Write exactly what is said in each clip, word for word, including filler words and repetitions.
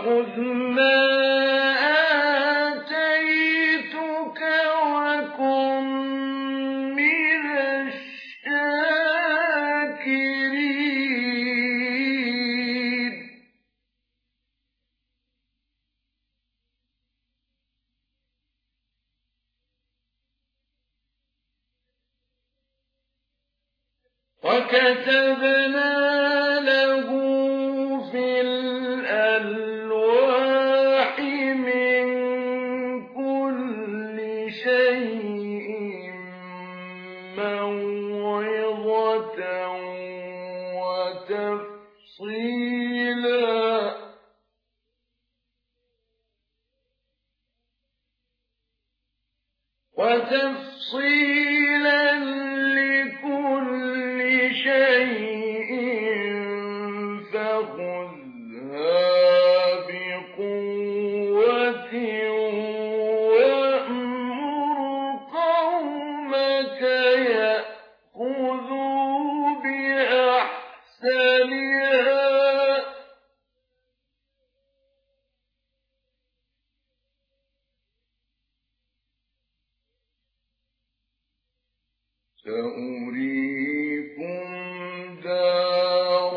فخذ ما آتيتك وكن من الشاكرين وكتبنا له في الألواح من كل شيء موعظة وتفصيلا وتفصيلا لكل شيء فخذها بقوة وأمر قومك يأخذوا بأحسنها سأريكم دار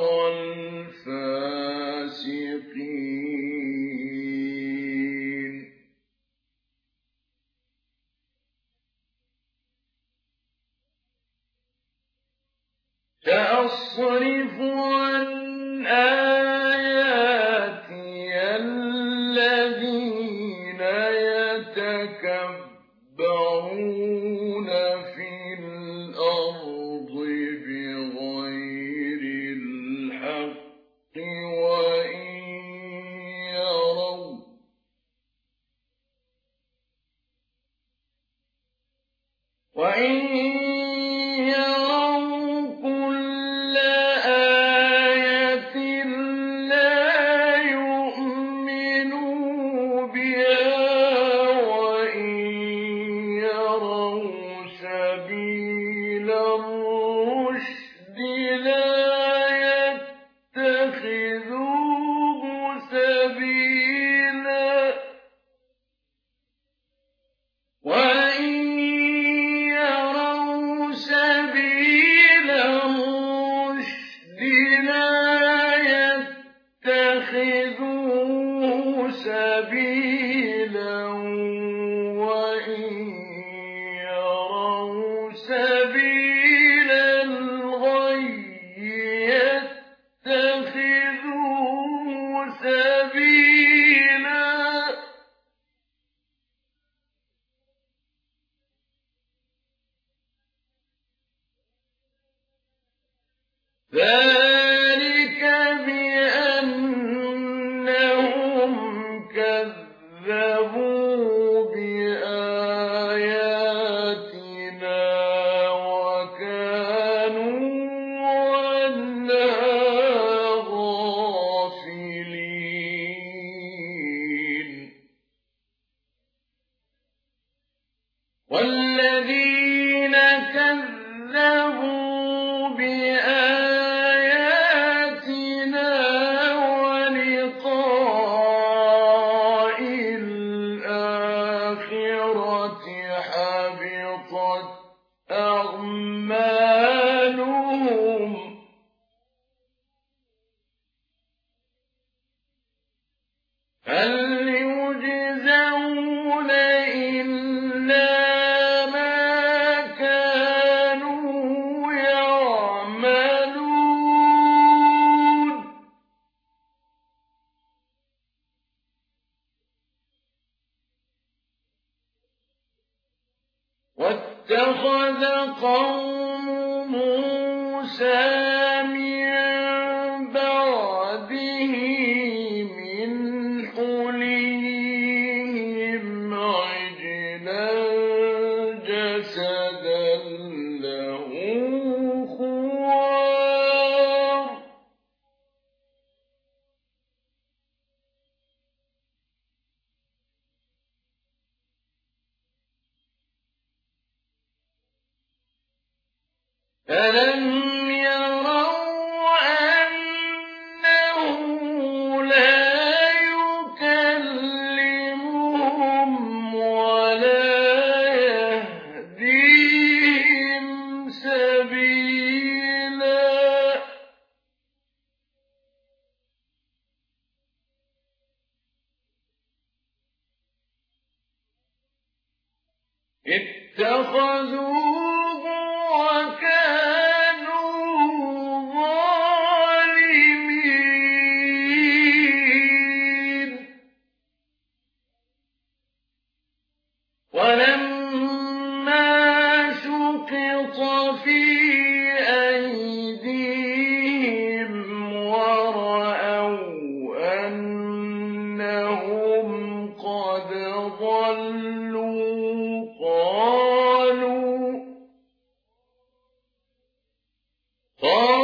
الفاسقين سأصرف عن آياتي الذين يتكبرون في الأرض بغير الحق وإن يروا وإن يروا كل آية لا يؤمنوا بها وإن يروا سبيل الرشد لا يتخذوه سبيلا وإن يروا سبيل الرشد لا يتخذوه سبيلا وإن يروا سبيل الغي يتخذوه سبيلا ذلك بأنهم كذبوا بآياتنا وكانوا عنها غافلين والذين كذبوا بآياتنا ولقاء الآخرة حبطت أعمالهم هل يجزون إلا ما كانوا يعملون واتخذ قوم موسى من بعده من حليهم عجلا جسدا له خوار ألم يروا أنه لا يمكن اتخذوه وكانوا ظالمين. ولما سقط في أيديهم ورأوا أنهم قد ضلوا قالوا قالوا